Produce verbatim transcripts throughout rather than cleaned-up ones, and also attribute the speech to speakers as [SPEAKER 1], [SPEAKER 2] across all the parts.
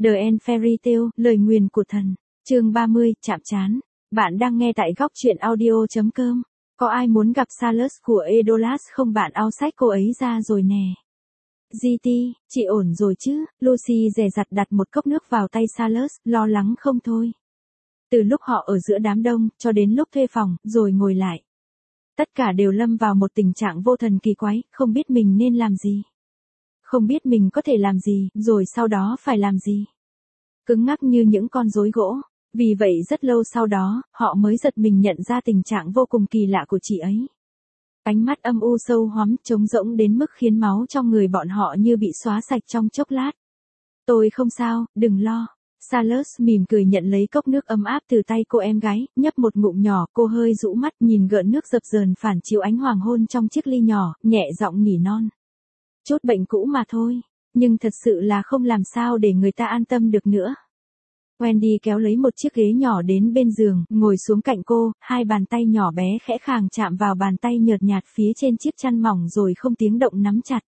[SPEAKER 1] The End Fairy Tale, lời nguyền của thần. Chương ba mươi, chạm trán. Bạn đang nghe tại góc truyện audio chấm com. Có ai muốn gặp Salus của Edolas không? Bạn ao sách cô ấy ra rồi nè. giê tê, chị ổn rồi chứ? Lucy dè dặt đặt một cốc nước vào tay Salus, lo lắng không thôi. Từ lúc họ ở giữa đám đông, cho đến lúc thuê phòng, rồi ngồi lại. Tất cả đều lâm vào một tình trạng vô thần kỳ quái, không biết mình nên làm gì. Không biết mình có thể làm gì, rồi sau đó phải làm gì. Cứng ngắc như những con rối gỗ. Vì vậy rất lâu sau đó, họ mới giật mình nhận ra tình trạng vô cùng kỳ lạ của chị ấy. Ánh mắt âm u sâu hoắm, trống rỗng đến mức khiến máu trong người bọn họ như bị xóa sạch trong chốc lát. Tôi không sao, đừng lo. Salus mỉm cười nhận lấy cốc nước ấm áp từ tay cô em gái, nhấp một ngụm nhỏ, cô hơi rũ mắt nhìn gợn nước dập dờn phản chiếu ánh hoàng hôn trong chiếc ly nhỏ, nhẹ giọng nỉ non. Chút bệnh cũ mà thôi, nhưng thật sự là không làm sao để người ta an tâm được nữa. Wendy kéo lấy một chiếc ghế nhỏ đến bên giường, ngồi xuống cạnh cô, hai bàn tay nhỏ bé khẽ khàng chạm vào bàn tay nhợt nhạt phía trên chiếc chăn mỏng rồi không tiếng động nắm chặt.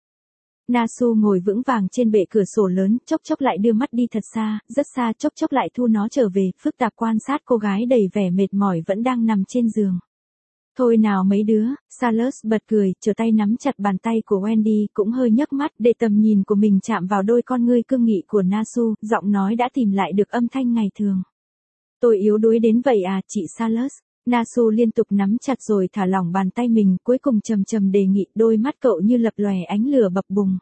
[SPEAKER 1] Nasu ngồi vững vàng trên bệ cửa sổ lớn, chốc chốc lại đưa mắt đi thật xa, rất xa, chốc chốc lại thu nó trở về, phức tạp quan sát cô gái đầy vẻ mệt mỏi vẫn đang nằm trên giường. Thôi nào mấy đứa, Salus bật cười, trở tay nắm chặt bàn tay của Wendy, cũng hơi nhấc mắt để tầm nhìn của mình chạm vào đôi con ngươi cương nghị của Nasu, giọng nói đã tìm lại được âm thanh ngày thường. Tôi yếu đuối đến vậy à, chị Salus? Nasu liên tục nắm chặt rồi thả lỏng bàn tay mình, cuối cùng trầm trầm đề nghị, đôi mắt cậu như lập lòe ánh lửa bập bùng.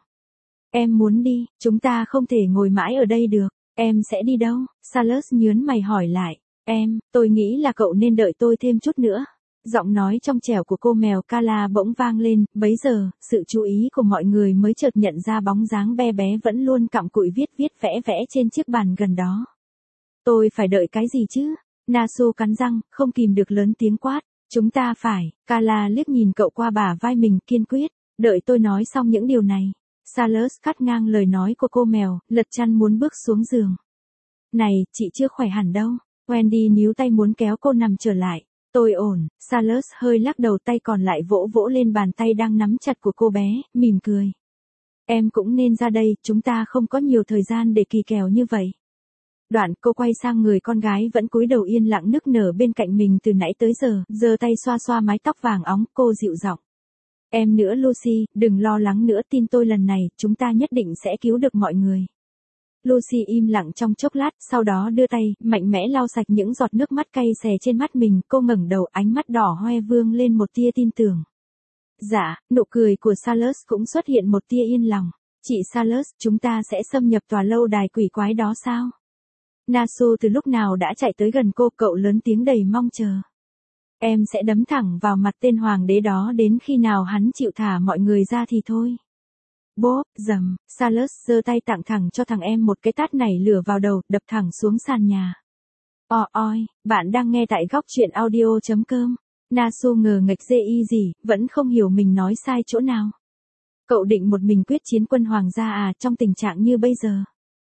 [SPEAKER 1] Em muốn đi, chúng ta không thể ngồi mãi ở đây được, em sẽ đi đâu? Salus nhớn mày hỏi lại, em, tôi nghĩ là cậu nên đợi tôi thêm chút nữa. Giọng nói trong trẻo của cô mèo Kala bỗng vang lên, bấy giờ, sự chú ý của mọi người mới chợt nhận ra bóng dáng bé bé vẫn luôn cặm cụi viết viết vẽ vẽ trên chiếc bàn gần đó. Tôi phải đợi cái gì chứ? Nasu cắn răng, không kìm được lớn tiếng quát. Chúng ta phải, Kala liếc nhìn cậu qua bả vai mình kiên quyết, đợi tôi nói xong những điều này. Salus cắt ngang lời nói của cô mèo, lật chăn muốn bước xuống giường. Này, chị chưa khỏe hẳn đâu. Wendy níu tay muốn kéo cô nằm trở lại. Tôi ổn, Salus hơi lắc đầu, tay còn lại vỗ vỗ lên bàn tay đang nắm chặt của cô bé, mỉm cười. Em cũng nên ra đây, chúng ta không có nhiều thời gian để kỳ kèo như vậy. Đoạn cô quay sang người con gái vẫn cúi đầu yên lặng nức nở bên cạnh mình từ nãy tới giờ, giơ tay xoa xoa mái tóc vàng óng, cô dịu giọng. Em nữa Lucy, đừng lo lắng nữa, tin tôi lần này, chúng ta nhất định sẽ cứu được mọi người. Lucy im lặng trong chốc lát, sau đó đưa tay, mạnh mẽ lau sạch những giọt nước mắt cay xè trên mắt mình, cô ngẩng đầu, ánh mắt đỏ hoe vương lên một tia tin tưởng. Dạ, nụ cười của Salus cũng xuất hiện một tia yên lòng. Chị Salus, chúng ta sẽ xâm nhập tòa lâu đài quỷ quái đó sao? Nasu từ lúc nào đã chạy tới gần cô, cậu lớn tiếng đầy mong chờ. Em sẽ đấm thẳng vào mặt tên hoàng đế đó đến khi nào hắn chịu thả mọi người ra thì thôi. Bốp, dầm, Salus giơ tay tặng thẳng cho thằng em một cái tát nảy lửa vào đầu, đập thẳng xuống sàn nhà. O oi, bạn đang nghe tại góc truyện audio chấm com. Nasu ngờ nghệch dê y gì, vẫn không hiểu mình nói sai chỗ nào. Cậu định một mình quyết chiến quân hoàng gia à, trong tình trạng như bây giờ?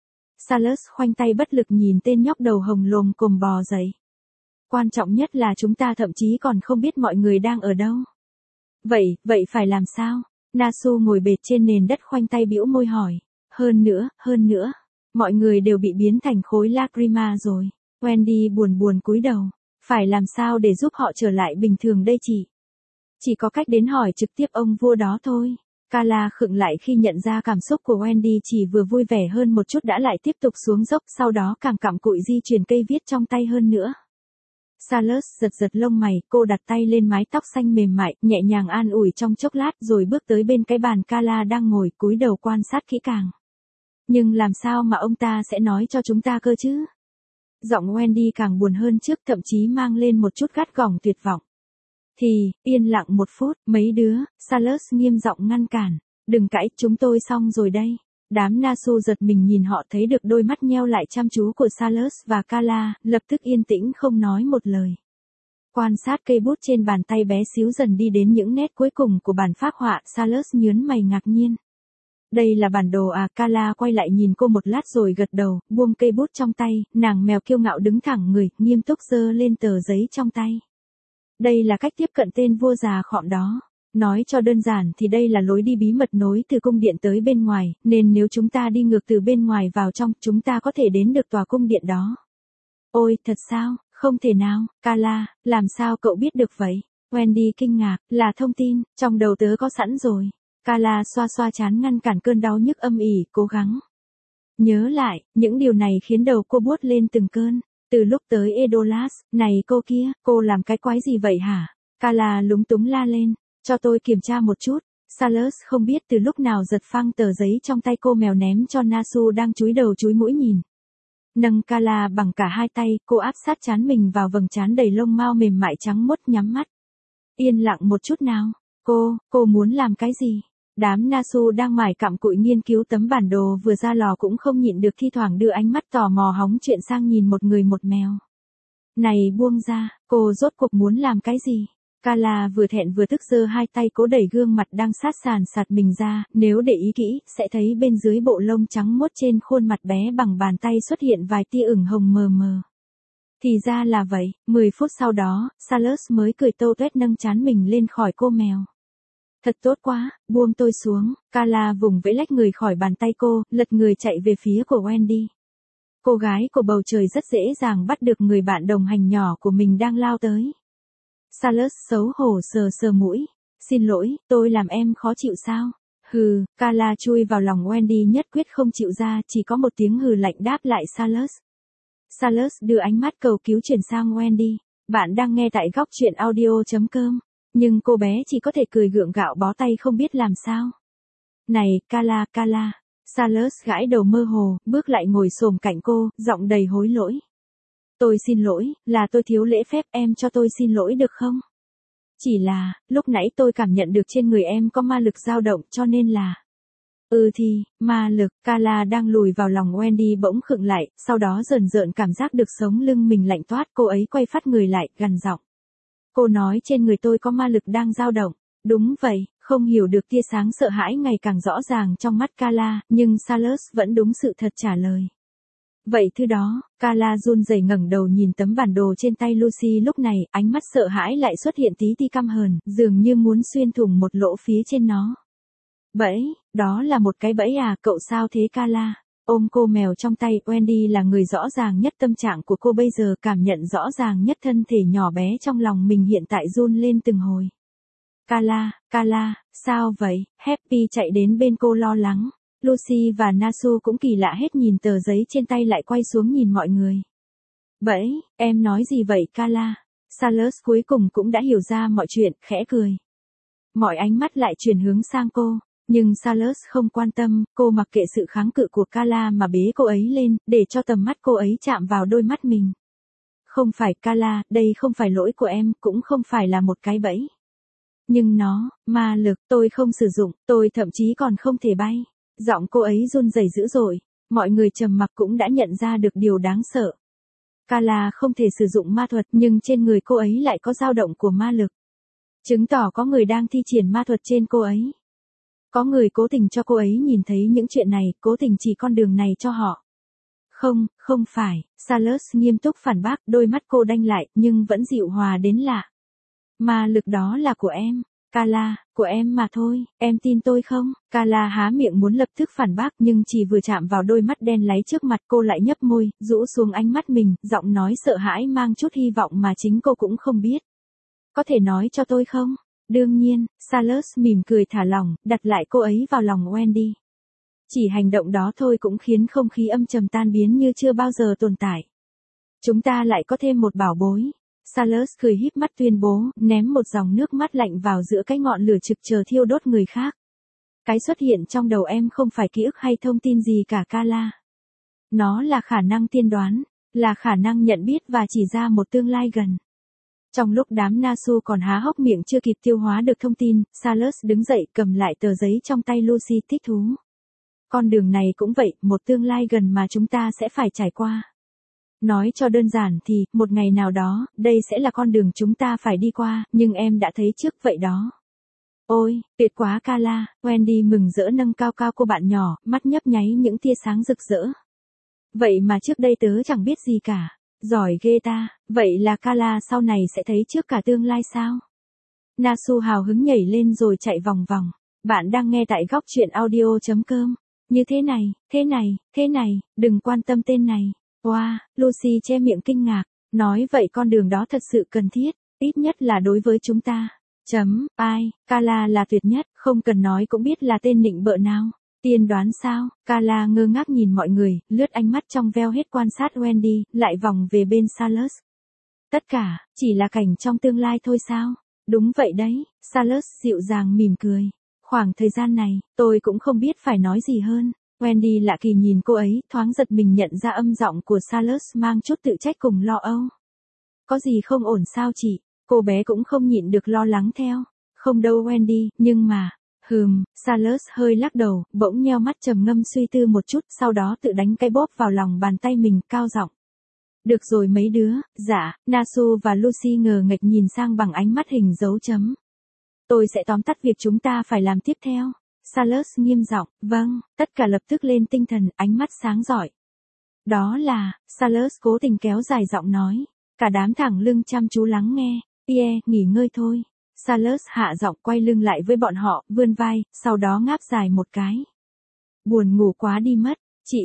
[SPEAKER 1] Salus khoanh tay bất lực nhìn tên nhóc đầu hồng lồm cồm bò dậy. Quan trọng nhất là chúng ta thậm chí còn không biết mọi người đang ở đâu. Vậy, vậy phải làm sao? Nasu ngồi bệt trên nền đất khoanh tay bĩu môi hỏi. Hơn nữa, hơn nữa. Mọi người đều bị biến thành khối lacrima rồi. Wendy buồn buồn cúi đầu. Phải làm sao để giúp họ trở lại bình thường đây chị? Chỉ có cách đến hỏi trực tiếp ông vua đó thôi. Kala khựng lại khi nhận ra cảm xúc của Wendy chỉ vừa vui vẻ hơn một chút đã lại tiếp tục xuống dốc, sau đó càng cặm cụi di chuyển cây viết trong tay hơn nữa. Salus giật giật lông mày, cô đặt tay lên mái tóc xanh mềm mại, nhẹ nhàng an ủi trong chốc lát rồi bước tới bên cái bàn Kala đang ngồi, cúi đầu quan sát kỹ càng. Nhưng làm sao mà ông ta sẽ nói cho chúng ta cơ chứ? Giọng Wendy càng buồn hơn trước, thậm chí mang lên một chút gắt gỏng tuyệt vọng. Thì, yên lặng một phút, mấy đứa, Salus nghiêm giọng ngăn cản. Đừng cãi, chúng tôi xong rồi đây. Đám Nasu giật mình nhìn họ, thấy được đôi mắt nheo lại chăm chú của Salus và Kala, lập tức yên tĩnh không nói một lời. Quan sát cây bút trên bàn tay bé xíu dần đi đến những nét cuối cùng của bản phác họa, Salus nhớn mày ngạc nhiên. Đây là bản đồ à? Kala quay lại nhìn cô một lát rồi gật đầu, buông cây bút trong tay, nàng mèo kiêu ngạo đứng thẳng người, nghiêm túc giơ lên tờ giấy trong tay. Đây là cách tiếp cận tên vua già khọm đó. Nói cho đơn giản thì đây là lối đi bí mật nối từ cung điện tới bên ngoài, nên nếu chúng ta đi ngược từ bên ngoài vào trong, chúng ta có thể đến được tòa cung điện đó. Ôi, thật sao? Không thể nào, Carla, làm sao cậu biết được vậy? Wendy kinh ngạc, là thông tin, trong đầu tớ có sẵn rồi. Carla xoa xoa trán ngăn cản cơn đau nhức âm ỉ, cố gắng nhớ lại, những điều này khiến đầu cô buốt lên từng cơn. Từ lúc tới Edolas, này cô kia, cô làm cái quái gì vậy hả? Carla lúng túng la lên, cho tôi kiểm tra một chút. Salas không biết từ lúc nào giật phăng tờ giấy trong tay cô mèo ném cho Nasu đang chúi đầu chúi mũi nhìn. Nâng Carla bằng cả hai tay, cô áp sát trán mình vào vầng trán đầy lông mao mềm mại trắng muốt, nhắm mắt. Yên lặng một chút nào. Cô, cô muốn làm cái gì? Đám Nasu đang mải cặm cụi nghiên cứu tấm bản đồ vừa ra lò cũng không nhịn được thi thoảng đưa ánh mắt tò mò hóng chuyện sang nhìn một người một mèo. Này buông ra, cô rốt cuộc muốn làm cái gì? Carla vừa thẹn vừa tức giơ hai tay cố đẩy gương mặt đang sát sàn sạt mình ra, nếu để ý kỹ, sẽ thấy bên dưới bộ lông trắng muốt trên khuôn mặt bé bằng bàn tay xuất hiện vài tia ửng hồng mờ mờ. Thì ra là vậy, mười phút sau đó, Salas mới cười tô tuét nâng trán mình lên khỏi cô mèo. Thật tốt quá, buông tôi xuống. Carla vùng vẫy lách người khỏi bàn tay cô, lật người chạy về phía của Wendy. Cô gái của bầu trời rất dễ dàng bắt được người bạn đồng hành nhỏ của mình đang lao tới. Salas xấu hổ sờ sờ mũi. Xin lỗi, tôi làm em khó chịu sao? Hừ, Carla chui vào lòng Wendy nhất quyết không chịu ra, chỉ có một tiếng hừ lạnh đáp lại Salas. Salas đưa ánh mắt cầu cứu chuyển sang Wendy. Bạn đang nghe tại góc truyện audio chấm com. Nhưng cô bé chỉ có thể cười gượng gạo bó tay không biết làm sao. Này, Carla, Carla. Salas gãi đầu mơ hồ, bước lại ngồi xổm cạnh cô, giọng đầy hối lỗi. Tôi xin lỗi, là tôi thiếu lễ phép, em cho tôi xin lỗi được không? Chỉ là, lúc nãy tôi cảm nhận được trên người em có ma lực dao động cho nên là... Ừ thì, ma lực, Carla đang lùi vào lòng Wendy bỗng khựng lại, sau đó rờn rợn cảm giác được sống lưng mình lạnh toát, cô ấy quay phát người lại, gằn giọng. Cô nói trên người tôi có ma lực đang dao động. Đúng vậy, không hiểu được tia sáng sợ hãi ngày càng rõ ràng trong mắt Carla, nhưng Salas vẫn đúng sự thật trả lời. Vậy thứ đó, Carla run rẩy ngẩng đầu nhìn tấm bản đồ trên tay Lucy lúc này, ánh mắt sợ hãi lại xuất hiện tí ti căm hờn, dường như muốn xuyên thủng một lỗ phía trên nó. Bẫy, đó là một cái bẫy à, cậu sao thế Carla? Ôm cô mèo trong tay, Wendy là người rõ ràng nhất tâm trạng của cô bây giờ, cảm nhận rõ ràng nhất thân thể nhỏ bé trong lòng mình hiện tại run lên từng hồi. Carla, Carla, sao vậy? Happy chạy đến bên cô lo lắng. Lucy và Nasu cũng kỳ lạ hết nhìn tờ giấy trên tay lại quay xuống nhìn mọi người. Bẫy, em nói gì vậy Carla? Salas cuối cùng cũng đã hiểu ra mọi chuyện, khẽ cười. Mọi ánh mắt lại chuyển hướng sang cô. Nhưng Salas không quan tâm, cô mặc kệ sự kháng cự của Carla mà bế cô ấy lên, để cho tầm mắt cô ấy chạm vào đôi mắt mình. Không phải Carla, đây không phải lỗi của em, cũng không phải là một cái bẫy. Nhưng nó, ma lực, tôi không sử dụng, tôi thậm chí còn không thể bay. Giọng cô ấy run rẩy dữ dội, mọi người trầm mặc cũng đã nhận ra được điều đáng sợ. Carla không thể sử dụng ma thuật nhưng trên người cô ấy lại có dao động của ma lực. Chứng tỏ có người đang thi triển ma thuật trên cô ấy. Có người cố tình cho cô ấy nhìn thấy những chuyện này, cố tình chỉ con đường này cho họ. Không, không phải, Salas nghiêm túc phản bác, đôi mắt cô đanh lại, nhưng vẫn dịu hòa đến lạ. Ma lực đó là của em, Carla, của em mà thôi, em tin tôi không? Carla há miệng muốn lập tức phản bác nhưng chỉ vừa chạm vào đôi mắt đen láy trước mặt cô lại nhấp môi, rũ xuống ánh mắt mình, giọng nói sợ hãi mang chút hy vọng mà chính cô cũng không biết. Có thể nói cho tôi không? Đương nhiên, Salas mỉm cười thả lỏng, đặt lại cô ấy vào lòng Wendy. Chỉ hành động đó thôi cũng khiến không khí âm trầm tan biến như chưa bao giờ tồn tại. Chúng ta lại có thêm một bảo bối. Salas cười híp mắt tuyên bố, ném một dòng nước mắt lạnh vào giữa cái ngọn lửa trực chờ thiêu đốt người khác. Cái xuất hiện trong đầu em không phải ký ức hay thông tin gì cả Carla. Nó là khả năng tiên đoán, là khả năng nhận biết và chỉ ra một tương lai gần. Trong lúc đám Nasu còn há hốc miệng chưa kịp tiêu hóa được thông tin, Salas đứng dậy cầm lại tờ giấy trong tay Lucy thích thú. Con đường này cũng vậy, một tương lai gần mà chúng ta sẽ phải trải qua. Nói cho đơn giản thì, một ngày nào đó, đây sẽ là con đường chúng ta phải đi qua, nhưng em đã thấy trước vậy đó. Ôi, tuyệt quá Carla, Wendy mừng rỡ nâng cao cao cô bạn nhỏ, mắt nhấp nháy những tia sáng rực rỡ. Vậy mà trước đây tớ chẳng biết gì cả. Giỏi ghê ta, vậy là Carla sau này sẽ thấy trước cả tương lai sao? Nasu hào hứng nhảy lên rồi chạy vòng vòng. Bạn đang nghe tại góc chuyện audio.com. Như thế này, thế này, thế này, đừng quan tâm tên này. Wow, Lucy che miệng kinh ngạc. Nói vậy con đường đó thật sự cần thiết, ít nhất là đối với chúng ta. Chấm, ai, Carla là tuyệt nhất, không cần nói cũng biết là tên nịnh bợ nào. Tiên đoán sao? Carla ngơ ngác nhìn mọi người, lướt ánh mắt trong veo hết quan sát Wendy, lại vòng về bên Silas. Tất cả, chỉ là cảnh trong tương lai thôi sao? Đúng vậy đấy, Silas dịu dàng mỉm cười. Khoảng thời gian này, tôi cũng không biết phải nói gì hơn. Wendy lạ kỳ nhìn cô ấy, thoáng giật mình nhận ra âm giọng của Silas mang chút tự trách cùng lo âu. Có gì không ổn sao chị? Cô bé cũng không nhịn được lo lắng theo. Không đâu Wendy, nhưng mà... Hừm, Silas hơi lắc đầu, bỗng nheo mắt trầm ngâm suy tư một chút, sau đó tự đánh cái bóp vào lòng bàn tay mình, cao giọng. Được rồi mấy đứa, dạ, Nasu và Lucy ngờ nghệch nhìn sang bằng ánh mắt hình dấu chấm. Tôi sẽ tóm tắt việc chúng ta phải làm tiếp theo. Silas nghiêm giọng, vâng, tất cả lập tức lên tinh thần, ánh mắt sáng rọi. Đó là, Silas cố tình kéo dài giọng nói. Cả đám thẳng lưng chăm chú lắng nghe. Yeah, nghỉ ngơi thôi. Silas hạ giọng quay lưng lại với bọn họ, vươn vai, sau đó ngáp dài một cái. Buồn ngủ quá đi mất, chị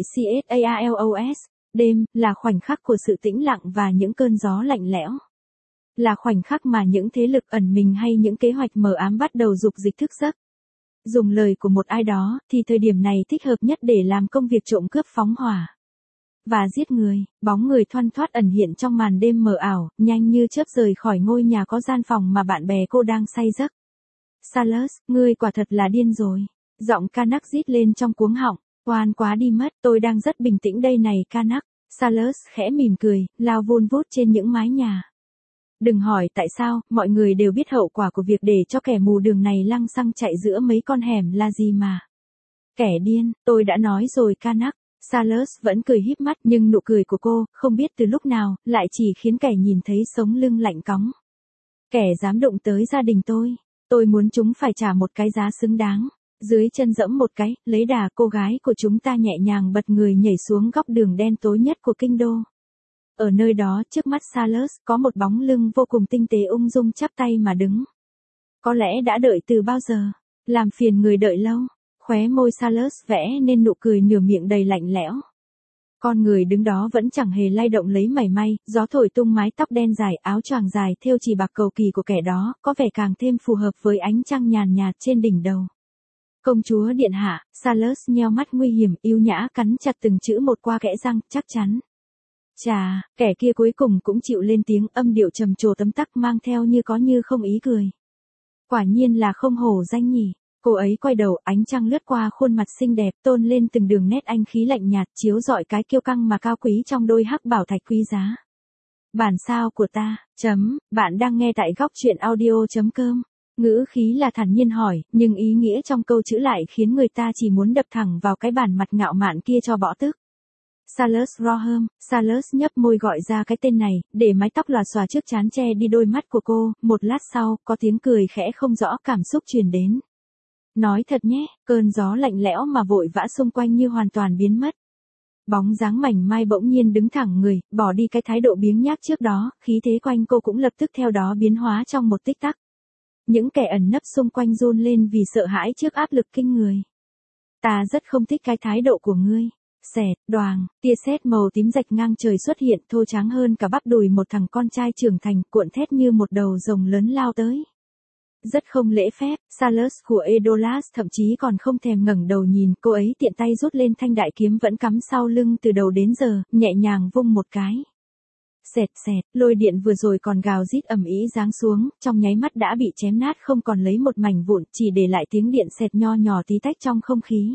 [SPEAKER 1] Calos. Đêm, là khoảnh khắc của sự tĩnh lặng và những cơn gió lạnh lẽo. Là khoảnh khắc mà những thế lực ẩn mình hay những kế hoạch mờ ám bắt đầu dục dịch thức giấc. Dùng lời của một ai đó, thì thời điểm này thích hợp nhất để làm công việc trộm cướp phóng hỏa. Và giết người, bóng người thoăn thoắt ẩn hiện trong màn đêm mờ ảo, nhanh như chớp rời khỏi ngôi nhà có gian phòng mà bạn bè cô đang say giấc. Silas, ngươi quả thật là điên rồi. Giọng Canuck rít lên trong cuống họng. Oan quá đi mất, tôi đang rất bình tĩnh đây này Canuck. Silas khẽ mỉm cười, lao vun vút trên những mái nhà. Đừng hỏi tại sao, mọi người đều biết hậu quả của việc để cho kẻ mù đường này lăng xăng chạy giữa mấy con hẻm là gì mà. Kẻ điên, tôi đã nói rồi Canuck. Silas vẫn cười híp mắt nhưng nụ cười của cô, không biết từ lúc nào, lại chỉ khiến kẻ nhìn thấy sống lưng lạnh cóng. Kẻ dám đụng tới gia đình tôi, tôi muốn chúng phải trả một cái giá xứng đáng. Dưới chân dẫm một cái, lấy đà cô gái của chúng ta nhẹ nhàng bật người nhảy xuống góc đường đen tối nhất của kinh đô. Ở nơi đó trước mắt Silas có một bóng lưng vô cùng tinh tế ung dung chắp tay mà đứng. Có lẽ đã đợi từ bao giờ, làm phiền người đợi lâu. Khóe môi Silas vẽ nên nụ cười nửa miệng đầy lạnh lẽo. Con người đứng đó vẫn chẳng hề lay động lấy mảy may, gió thổi tung mái tóc đen dài, áo choàng dài thêu chỉ bạc cầu kỳ của kẻ đó, có vẻ càng thêm phù hợp với ánh trăng nhàn nhạt trên đỉnh đầu. Công chúa điện hạ, Silas nheo mắt nguy hiểm, yêu nhã cắn chặt từng chữ một qua kẽ răng, chắc chắn. Chà, kẻ kia cuối cùng cũng chịu lên tiếng, âm điệu trầm trồ tấm tắc mang theo như có như không ý cười. Quả nhiên là không hổ danh nhỉ. Cô ấy quay đầu, ánh trăng lướt qua khuôn mặt xinh đẹp, tôn lên từng đường nét anh khí lạnh nhạt, chiếu rọi cái kiêu căng mà cao quý trong đôi hắc bảo thạch quý giá. Bản sao của ta, chấm, bạn đang nghe tại góc chuyện audio.com. Ngữ khí là thản nhiên hỏi, nhưng ý nghĩa trong câu chữ lại khiến người ta chỉ muốn đập thẳng vào cái bản mặt ngạo mạn kia cho bỏ tức. Silas Roham, Silas nhấp môi gọi ra cái tên này, để mái tóc lòa xòa trước trán che đi đôi mắt của cô, một lát sau, có tiếng cười khẽ không rõ cảm xúc truyền đến. Nói thật nhé, cơn gió lạnh lẽo mà vội vã xung quanh như hoàn toàn biến mất. Bóng dáng mảnh mai bỗng nhiên đứng thẳng người, bỏ đi cái thái độ biếng nhác trước đó, khí thế quanh cô cũng lập tức theo đó biến hóa trong một tích tắc. Những kẻ ẩn nấp xung quanh run lên vì sợ hãi trước áp lực kinh người. Ta rất không thích cái thái độ của ngươi. Xẹt, đoàng, tia sét màu tím rạch ngang trời xuất hiện, thô trắng hơn cả bắp đùi một thằng con trai trưởng thành, cuộn thét như một đầu rồng lớn lao tới. Rất không lễ phép, Silas của Edolas thậm chí còn không thèm ngẩng đầu nhìn, cô ấy tiện tay rút lên thanh đại kiếm vẫn cắm sau lưng từ đầu đến giờ, nhẹ nhàng vung một cái. Xẹt xẹt, lôi điện vừa rồi còn gào rít ầm ĩ giáng xuống, trong nháy mắt đã bị chém nát không còn lấy một mảnh vụn, chỉ để lại tiếng điện xẹt nho nhỏ tí tách trong không khí.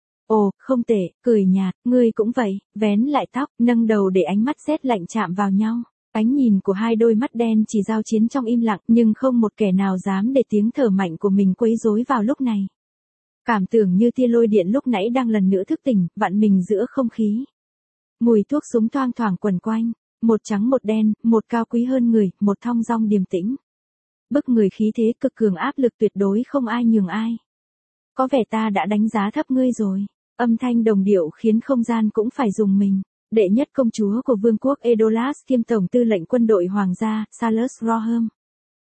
[SPEAKER 1] Ồ, không tệ, cười nhạt, ngươi cũng vậy, vén lại tóc, nâng đầu để ánh mắt rét lạnh chạm vào nhau. Ánh nhìn của hai đôi mắt đen chỉ giao chiến trong im lặng, nhưng không một kẻ nào dám để tiếng thở mạnh của mình quấy rối vào lúc này. Cảm tưởng như tia lôi điện lúc nãy đang lần nữa thức tỉnh, vặn mình giữa không khí. Mùi thuốc súng thoang thoảng quẩn quanh, một trắng một đen, một cao quý hơn người, một thong dong điềm tĩnh. Bức người khí thế cực cường áp lực tuyệt đối không ai nhường ai. Có vẻ ta đã đánh giá thấp ngươi rồi. Âm thanh đồng điệu khiến không gian cũng phải rùng mình. Đệ nhất công chúa của vương quốc Edolas kiêm tổng tư lệnh quân đội hoàng gia, Silas Roham.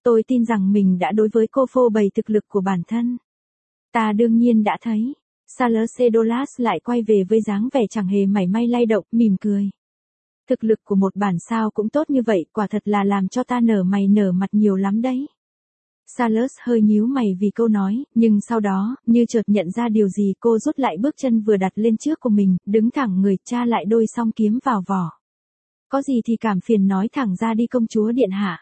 [SPEAKER 1] Tôi tin rằng mình đã đối với cô phô bày thực lực của bản thân. Ta đương nhiên đã thấy. Salas Edolas lại quay về với dáng vẻ chẳng hề mảy may lay động, mỉm cười. Thực lực của một bản sao cũng tốt như vậy, quả thật là làm cho ta nở mày nở mặt nhiều lắm đấy. Salas hơi nhíu mày vì câu nói, nhưng sau đó, như chợt nhận ra điều gì, cô rút lại bước chân vừa đặt lên trước của mình, đứng thẳng người, tra lại đôi song kiếm vào vỏ. Có gì thì cảm phiền nói thẳng ra đi công chúa điện hạ.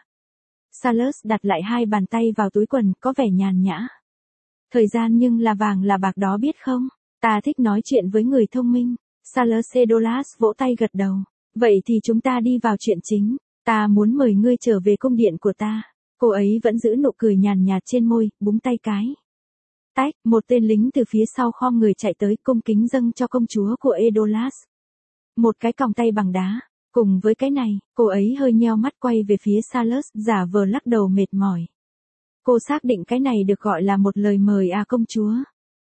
[SPEAKER 1] Salas đặt lại hai bàn tay vào túi quần, có vẻ nhàn nhã. Thời gian nhưng là vàng là bạc đó biết không? Ta thích nói chuyện với người thông minh. Salas Edolas vỗ tay gật đầu. Vậy thì chúng ta đi vào chuyện chính. Ta muốn mời ngươi trở về cung điện của ta. Cô ấy vẫn giữ nụ cười nhàn nhạt trên môi, búng tay cái. Tách, một tên lính từ phía sau khom người chạy tới, cung kính dâng cho công chúa của Edolas một cái còng tay bằng đá. Cùng với cái này, cô ấy hơi nheo mắt quay về phía Salas, giả vờ lắc đầu mệt mỏi. Cô xác định cái này được gọi là một lời mời à công chúa?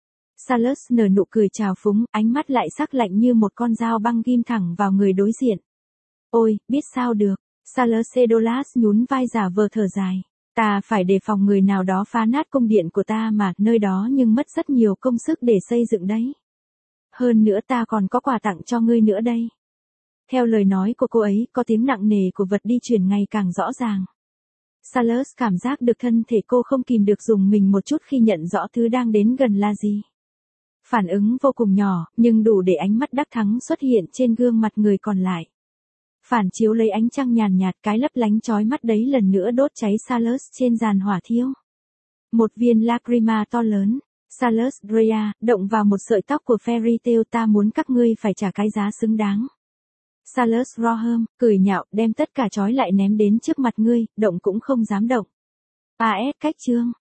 [SPEAKER 1] Salas nở nụ cười trào phúng, ánh mắt lại sắc lạnh như một con dao băng ghim thẳng vào người đối diện. Ôi, biết sao được. Salas Edolas nhún vai giả vờ thở dài. Ta phải đề phòng người nào đó phá nát cung điện của ta mà, nơi đó nhưng mất rất nhiều công sức để xây dựng đấy. Hơn nữa ta còn có quà tặng cho ngươi nữa đây. Theo lời nói của cô ấy, có tiếng nặng nề của vật di chuyển ngày càng rõ ràng. Salas cảm giác được thân thể cô không kìm được dùng mình một chút khi nhận rõ thứ đang đến gần là gì. Phản ứng vô cùng nhỏ, nhưng đủ để ánh mắt đắc thắng xuất hiện trên gương mặt người còn lại. Phản chiếu lấy ánh trăng nhàn nhạt, cái lấp lánh chói mắt đấy lần nữa đốt cháy Salas trên giàn hỏa thiêu. Một viên lacrima to lớn. Salas Drea, động vào một sợi tóc của Fairy Tail, ta muốn các ngươi phải trả cái giá xứng đáng. Salas Roham, cười nhạo, đem tất cả trói lại ném đến trước mặt ngươi, động cũng không dám động. a ét cách chương.